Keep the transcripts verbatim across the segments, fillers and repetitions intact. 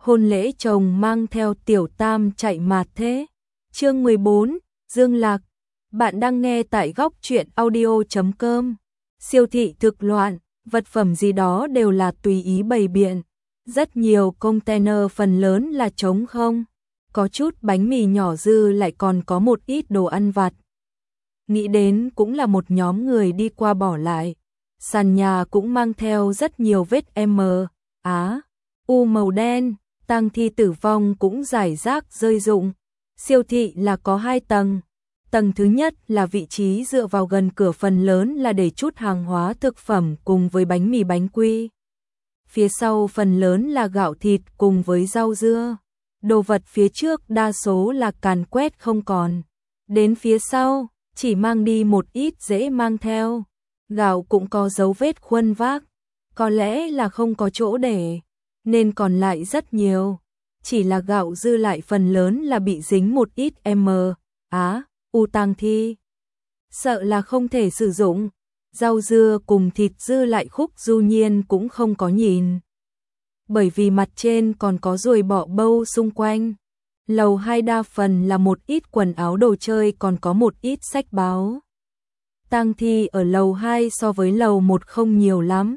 hôn lễ chồng mang theo tiểu tam chạy mạt thế. Chương mười bốn, Dương Lạc. Bạn đang nghe tại góc truyện audio chấm com. Siêu thị thực loạn, vật phẩm gì đó đều là tùy ý bày biện. Rất nhiều container phần lớn là trống không. Có chút bánh mì nhỏ dư lại còn có một ít đồ ăn vặt. Nghĩ đến cũng là một nhóm người đi qua bỏ lại. Sàn nhà cũng mang theo rất nhiều vết M, Á, U màu đen, tang thi tử vong cũng rải rác rơi rụng. Siêu thị là có hai tầng. Tầng thứ nhất là vị trí dựa vào gần cửa, phần lớn là để chút hàng hóa thực phẩm cùng với bánh mì bánh quy. Phía sau phần lớn là gạo thịt cùng với rau dưa. Đồ vật phía trước đa số là càn quét không còn. Đến phía sau, chỉ mang đi một ít dễ mang theo. Gạo cũng có dấu vết khuân vác. Có lẽ là không có chỗ để, nên còn lại rất nhiều. Chỉ là gạo dư lại phần lớn là bị dính một ít M, Á, U tang thi. Sợ là không thể sử dụng. Rau dưa cùng thịt dư lại Khúc Du Nhiên cũng không có nhìn. Bởi vì mặt trên còn có ruồi bọ bâu xung quanh. Lầu hai đa phần là một ít quần áo đồ chơi, còn có một ít sách báo. Tang thi ở lầu hai so với lầu một không nhiều lắm.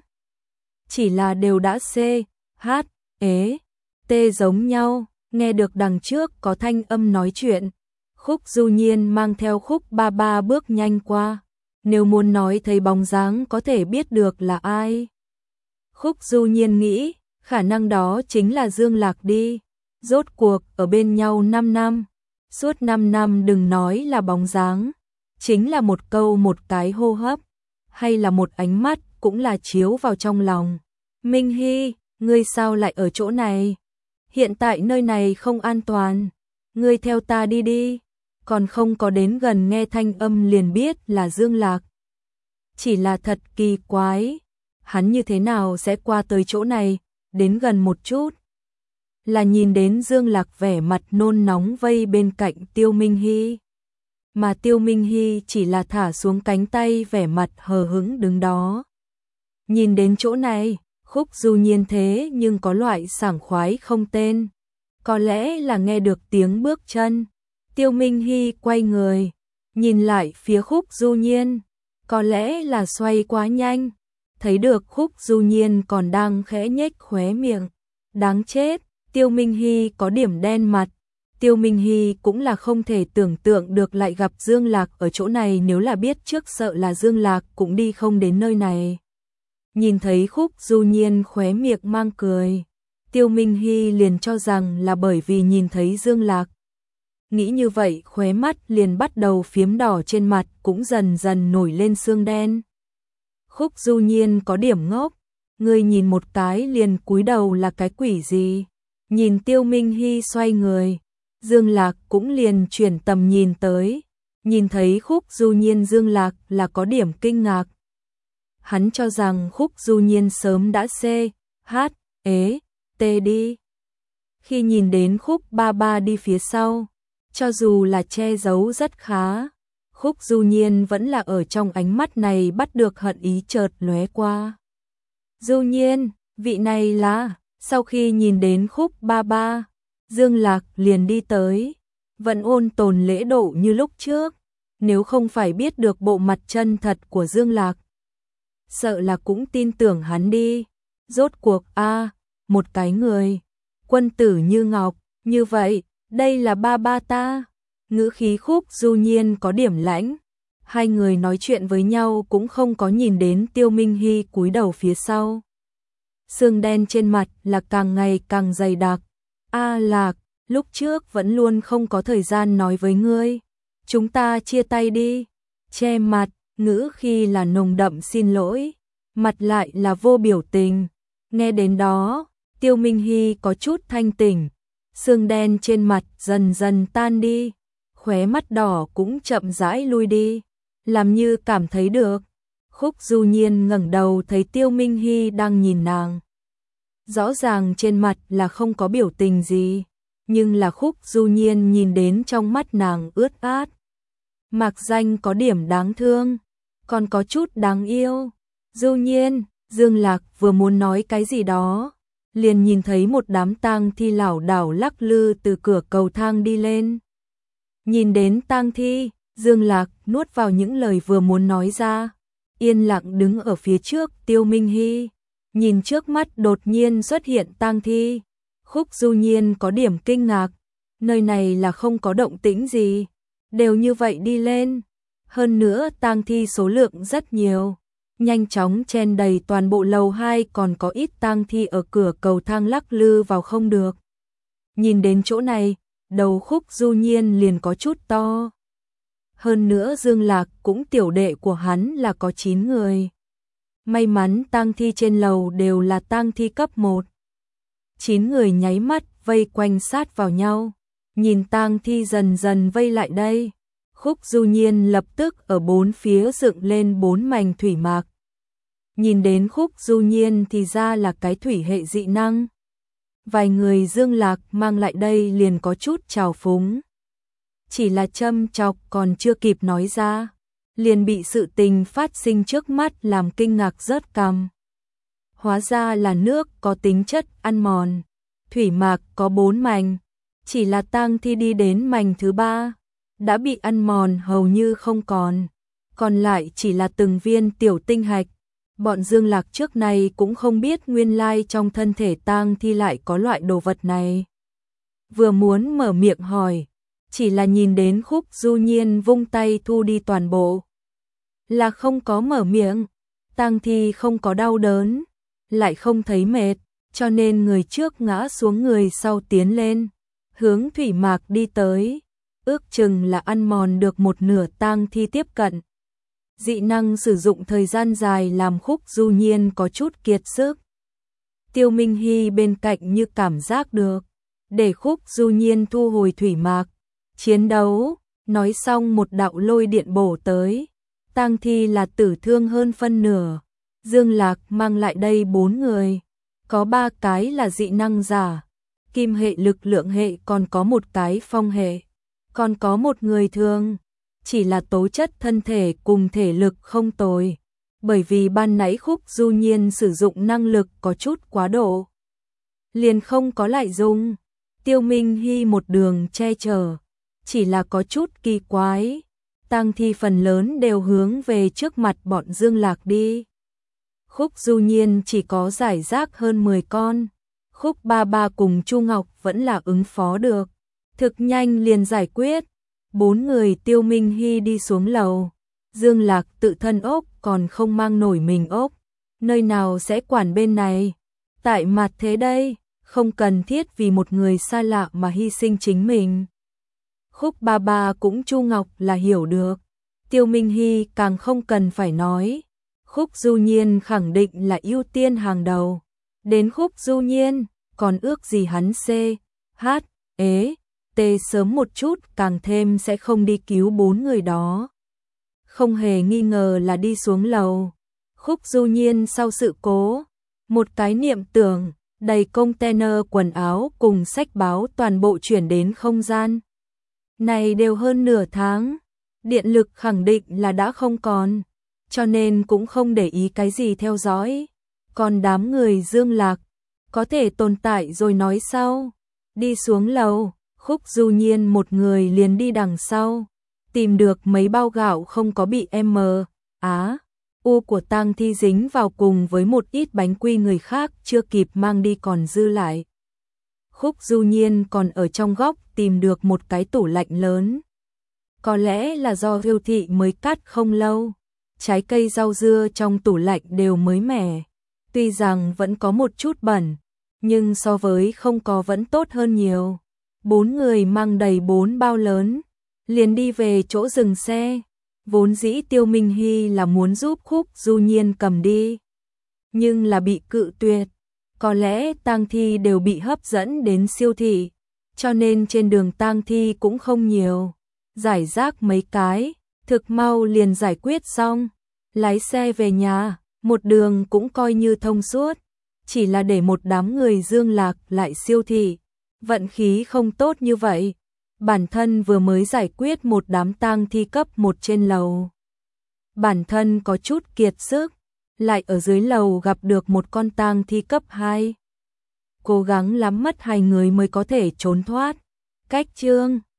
Chỉ là đều đã C, H, ế, T giống nhau. Nghe được đằng trước có thanh âm nói chuyện. Khúc Du Nhiên mang theo Khúc Ba Ba bước nhanh qua. Nếu muốn nói thấy bóng dáng có thể biết được là ai. Khúc Du Nhiên nghĩ, khả năng đó chính là Dương Lạc đi. Rốt cuộc ở bên nhau năm năm. Suốt năm năm đừng nói là bóng dáng. Chính là một câu một cái hô hấp. Hay là một ánh mắt cũng là chiếu vào trong lòng. Minh Hy, ngươi sao lại ở chỗ này? Hiện tại nơi này không an toàn. Ngươi theo ta đi đi. Còn không có đến gần nghe thanh âm liền biết là Dương Lạc. Chỉ là thật kỳ quái. Hắn như thế nào sẽ qua tới chỗ này? Đến gần một chút. Là nhìn đến Dương Lạc vẻ mặt nôn nóng vây bên cạnh Tiêu Minh Hy. Mà Tiêu Minh Hy chỉ là thả xuống cánh tay, vẻ mặt hờ hững đứng đó. Nhìn đến chỗ này, Khúc Du Nhiên thế nhưng có loại sảng khoái không tên. Có lẽ là nghe được tiếng bước chân. Tiêu Minh Hy quay người, nhìn lại phía Khúc Du Nhiên. Có lẽ là xoay quá nhanh. Thấy được Khúc Du Nhiên còn đang khẽ nhếch khóe miệng. Đáng chết, Tiêu Minh Hy có điểm đen mặt. Tiêu Minh Hy cũng là không thể tưởng tượng được lại gặp Dương Lạc ở chỗ này, nếu là biết trước sợ là Dương Lạc cũng đi không đến nơi này. Nhìn thấy Khúc Du Nhiên khóe miệng mang cười, Tiêu Minh Hy liền cho rằng là bởi vì nhìn thấy Dương Lạc. Nghĩ như vậy khóe mắt liền bắt đầu phiếm đỏ, trên mặt cũng dần dần nổi lên sương đen. Khúc Du Nhiên có điểm ngốc, ngươi nhìn một cái liền cúi đầu là cái quỷ gì? Nhìn Tiêu Minh Hy xoay người, Dương Lạc cũng liền chuyển tầm nhìn tới, nhìn thấy Khúc Du Nhiên, Dương Lạc là có điểm kinh ngạc. Hắn cho rằng Khúc Du Nhiên sớm đã C, H, ế, T đi. Khi nhìn đến Khúc Ba Ba đi phía sau, cho dù là che giấu rất khá, Khúc Du Nhiên vẫn là ở trong ánh mắt này bắt được hận ý chợt lóe qua. Du Nhiên, vị này là... Sau khi nhìn đến Khúc Ba Ba, Dương Lạc liền đi tới, vẫn ôn tồn lễ độ như lúc trước. Nếu không phải biết được bộ mặt chân thật của Dương Lạc, sợ là cũng tin tưởng hắn đi. Rốt cuộc a à, một cái người quân tử như ngọc, như vậy, đây là ba ba ta. Ngữ khí Khúc Du Nhiên có điểm lãnh. Hai người nói chuyện với nhau cũng không có nhìn đến Tiêu Minh Hy cúi đầu phía sau. Sương đen trên mặt là càng ngày càng dày đặc. A Lạc, lúc trước vẫn luôn không có thời gian nói với ngươi. Chúng ta chia tay đi. Che mặt, ngữ khi là nồng đậm xin lỗi, mặt lại là vô biểu tình. Nghe đến đó, Tiêu Minh Hy có chút thanh tỉnh. Sương đen trên mặt dần dần tan đi. Khóe mắt đỏ cũng chậm rãi lui đi. Làm như cảm thấy được. Khúc Du Nhiên ngẩng đầu thấy Tiêu Minh Hy đang nhìn nàng. Rõ ràng trên mặt là không có biểu tình gì, nhưng là Khúc Du Nhiên nhìn đến trong mắt nàng ướt át. Mạc danh có điểm đáng thương, còn có chút đáng yêu. Du Nhiên, Dương Lạc vừa muốn nói cái gì đó, liền nhìn thấy một đám tang thi lảo đảo lắc lư từ cửa cầu thang đi lên. Nhìn đến tang thi, Dương Lạc nuốt vào những lời vừa muốn nói ra, yên lặng đứng ở phía trước Tiêu Minh Hy, nhìn trước mắt đột nhiên xuất hiện tang thi. Khúc Du Nhiên có điểm kinh ngạc, nơi này là không có động tĩnh gì, đều như vậy đi lên, hơn nữa tang thi số lượng rất nhiều, nhanh chóng chen đầy toàn bộ lầu hai, còn có ít tang thi ở cửa cầu thang lắc lư vào không được. Nhìn đến chỗ này, đầu Khúc Du Nhiên liền có chút to. Hơn nữa Dương Lạc cũng tiểu đệ của hắn là có chín người. May mắn tang thi trên lầu đều là tang thi cấp một. chín người nháy mắt vây quanh sát vào nhau, nhìn tang thi dần dần vây lại đây. Khúc Du Nhiên lập tức ở bốn phía dựng lên bốn mảnh thủy mạc. Nhìn đến Khúc Du Nhiên thì ra là cái thủy hệ dị năng. Vài người Dương Lạc mang lại đây liền có chút trào phúng. Chỉ là châm chọc còn chưa kịp nói ra, liền bị sự tình phát sinh trước mắt làm kinh ngạc rớt cằm. Hóa ra là nước có tính chất ăn mòn. Thủy mạc có bốn mảnh, chỉ là tang thi đi đến mảnh thứ ba, đã bị ăn mòn hầu như không còn, còn lại chỉ là từng viên tiểu tinh hạch. Bọn Dương Lạc trước này cũng không biết nguyên lai trong thân thể tang thi lại có loại đồ vật này. Vừa muốn mở miệng hỏi, chỉ là nhìn đến Khúc Du Nhiên vung tay thu đi toàn bộ, là không có mở miệng. Tang thi không có đau đớn, lại không thấy mệt, cho nên người trước ngã xuống người sau tiến lên, hướng thủy mạc đi tới, ước chừng là ăn mòn được một nửa tang thi tiếp cận. Dị năng sử dụng thời gian dài làm Khúc Du Nhiên có chút kiệt sức. Tiêu Minh Hy bên cạnh như cảm giác được, để Khúc Du Nhiên thu hồi thủy mạc, chiến đấu. Nói xong một đạo lôi điện bổ tới, tang thi là tử thương hơn phân nửa. Dương Lạc mang lại đây bốn người, có ba cái là dị năng giả, kim hệ lực lượng hệ, còn có một cái phong hệ, còn có một người thường, chỉ là tố chất thân thể cùng thể lực không tồi, bởi vì ban nãy Khúc Du Nhiên sử dụng năng lực có chút quá độ, liền không có lại dùng. Tiêu Minh Hy một đường che chở, chỉ là có chút kỳ quái, tang thi phần lớn đều hướng về trước mặt bọn Dương Lạc đi. Khúc Du Nhiên chỉ có giải rác hơn mười con, Khúc Ba Ba cùng Chu Ngọc vẫn là ứng phó được, thực nhanh liền giải quyết. Bốn người Tiêu Minh Hy đi xuống lầu, Dương Lạc tự thân ốc còn không mang nổi mình ốc, nơi nào sẽ quản bên này. Tại mặt thế đây, không cần thiết vì một người xa lạ mà hy sinh chính mình. Khúc Ba Ba cũng Chu Ngọc là hiểu được, Tiêu Minh Hy càng không cần phải nói. Khúc Du Nhiên khẳng định là ưu tiên hàng đầu. Đến Khúc Du Nhiên, còn ước gì hắn C, H, ế, T sớm một chút càng thêm sẽ không đi cứu bốn người đó. Không hề nghi ngờ là đi xuống lầu. Khúc Du Nhiên sau sự cố, một cái niệm tưởng, đầy container quần áo cùng sách báo toàn bộ chuyển đến không gian. Này đều hơn nửa tháng, điện lực khẳng định là đã không còn, cho nên cũng không để ý cái gì theo dõi. Còn đám người Dương Lạc, có thể tồn tại rồi nói sau. Đi xuống lầu, Khúc Du Nhiên một người liền đi đằng sau, tìm được mấy bao gạo không có bị M, Á, U của tang thi dính vào cùng với một ít bánh quy người khác chưa kịp mang đi còn dư lại. Khúc Du Nhiên còn ở trong góc tìm được một cái tủ lạnh lớn. Có lẽ là do siêu thị mới cắt không lâu, trái cây rau dưa trong tủ lạnh đều mới mẻ. Tuy rằng vẫn có một chút bẩn, nhưng so với không có vẫn tốt hơn nhiều. Bốn người mang đầy bốn bao lớn, liền đi về chỗ dừng xe. Vốn dĩ Tiêu Minh Hy là muốn giúp Khúc Du Nhiên cầm đi, nhưng là bị cự tuyệt. Có lẽ tang thi đều bị hấp dẫn đến siêu thị, cho nên trên đường tang thi cũng không nhiều, giải rác mấy cái, thực mau liền giải quyết xong. Lái xe về nhà, một đường cũng coi như thông suốt, chỉ là để một đám người Dương Lạc lại siêu thị, vận khí không tốt như vậy. Bản thân vừa mới giải quyết một đám tang thi cấp một trên lầu, bản thân có chút kiệt sức, lại ở dưới lầu gặp được một con tang thi cấp hai. cố gắng lắm mất hai người mới có thể trốn thoát. Cách chương